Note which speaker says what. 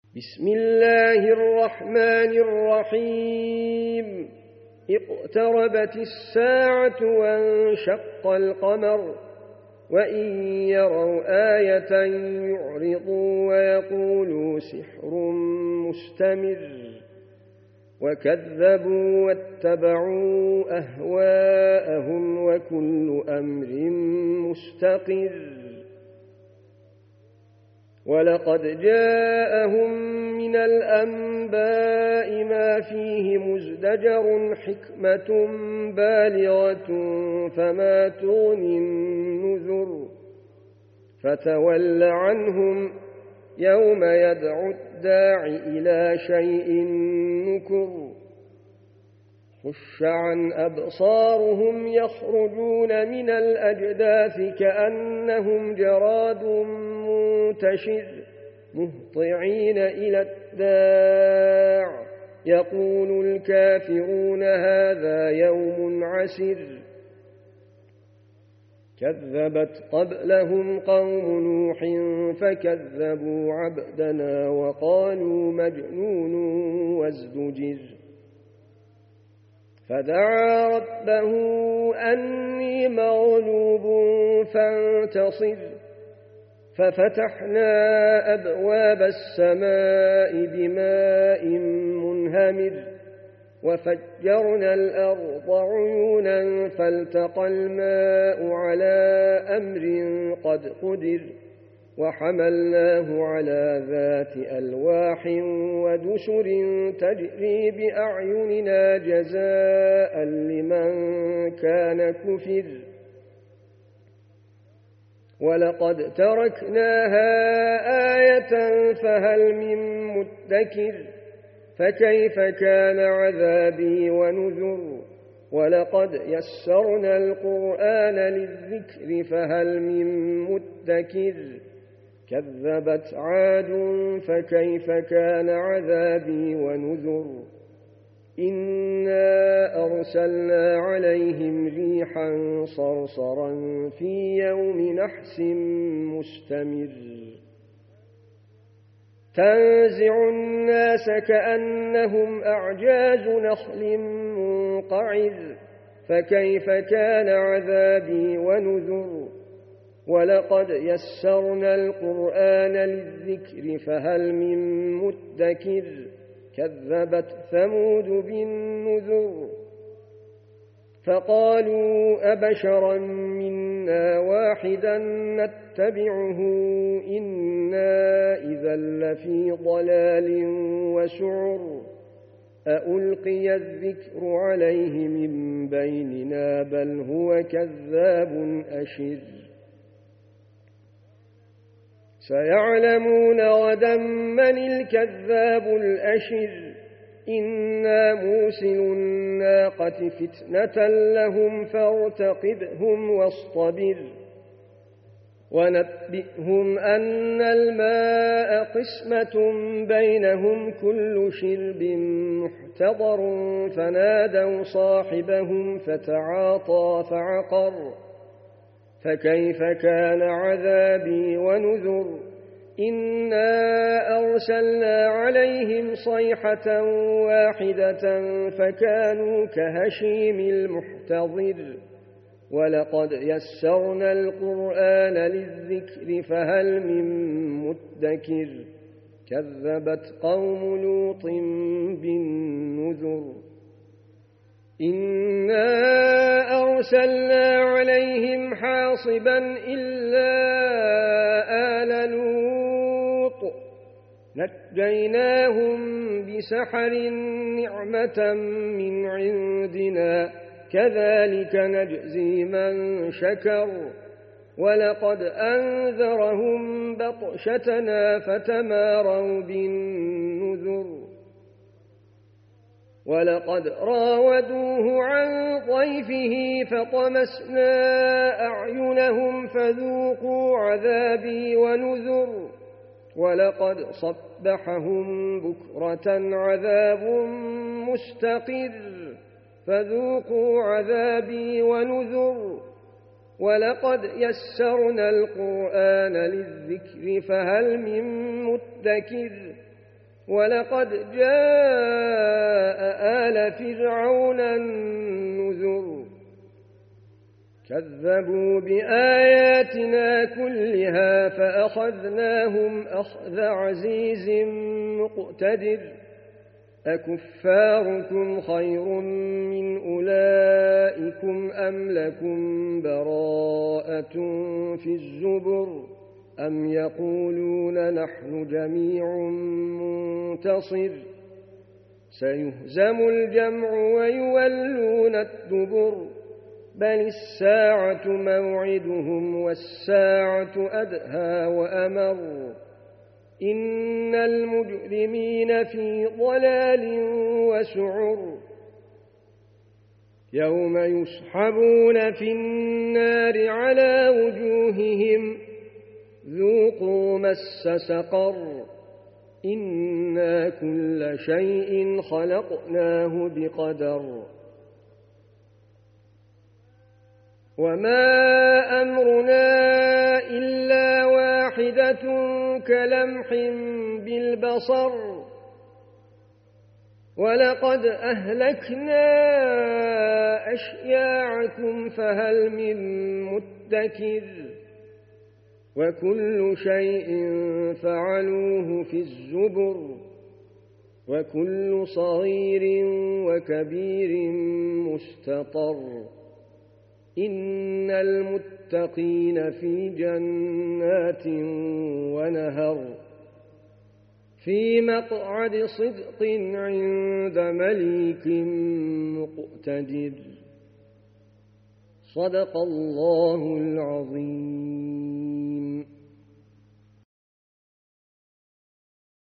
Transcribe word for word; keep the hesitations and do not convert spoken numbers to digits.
Speaker 1: بسم الله الرحمن الرحيم اقتربت الساعة وانشق القمر وإن يروا آية يعرضوا ويقولوا سحر مستمر وكذبوا واتبعوا أهواءهم وكل أمر مستقر ولقد جاءهم من الأنباء ما فيه مزدجر حكمة بالغة فما تغني النذر فتول عنهم يوم يدعو الداع إلى شيء نكر خش عن أبصارهم يخرجون من الأجداث كأنهم جراد منتشر مهطعين إلى الداع يقول الكافرون هذا يوم عسر كذبت قبلهم قوم نوح فكذبوا عبدنا وقالوا مجنون وازدجر فدعا ربه أني مغلوب فانتصر ففتحنا أبواب السماء بماء منهمر وفجرنا الأرض عيونا فالتقى الماء على أمر قد قدر وحملناه على ذات ألواح ودسر تجري بأعيننا جزاء لمن كان كفر ولقد تركناها آية فهل من مدكر فكيف كان عذابي ونذر ولقد يسرنا القرآن للذكر فهل من مدكر كذبت عاد فكيف كان عذابي ونذر إنا أرسلنا عليهم ريحا صرصرا في يوم نحس مستمر تنزع الناس كأنهم أعجاز نخل منقعر فكيف كان عذابي ونذر ولقد يسرنا القرآن للذكر فهل من مدكر كذبت ثمود بالنذر فقالوا أبشرا منا واحدا نتبعه إنا إذا لفي ضلال وسعر أألقي الذكر عليه من بيننا بل هو كذاب أشر سيعلمون غدا من الكذاب الأشر إنا موسل الناقة فتنة لهم فارتقبهم واصطبر ونبئهم أن الماء قسمة بينهم كل شرب محتضر فنادوا صاحبهم فتعاطى فعقر فكيف كان عذابي ونذر إنا أرسلنا عليهم صيحة واحدة فكانوا كهشيم المحتضر ولقد يسرنا القرآن للذكر فهل من مدكر كذبت قوم لوط بالنذر إنا أرسلنا عليهم حاصبا إلا آل لوط نجيناهم بسحر نعمة من عندنا كذلك نجزي من شكر ولقد أنذرهم بطشتنا فتماروا بالنذر ولقد راودوه عن ضيفه فطمسنا أعينهم فذوقوا عذابي ونذر ولقد صبحهم بكرة عذاب مستقر فذوقوا عذابي ونذر ولقد يسرنا القرآن للذكر فهل من مدكر ولقد جاء آل فرعون النذر كذبوا بآياتنا كلها فأخذناهم أخذ عزيز مقتدر أكفاركم خير من أولئكم أم لكم براءة في الزبر أم يقولون نحن جميع منتصر سيهزم الجمع ويولون الدبر بل الساعة موعدهم والساعة أدهى وأمر إن المجرمين في ضلال وسعر يوم يسحبون في النار على وجوههم ذوقوا مس سقر إنا كل شيء خلقناه بقدر وما أمرنا إلا واحدة كلمح بالبصر ولقد أهلكنا أشياعكم فهل من مدكر وكل شيء فعلوه في الزبر وكل صغير وكبير مستطر إن المتقين في جنات ونهر في مقعد صدق عند مليك مقتدر صدق الله العظيم.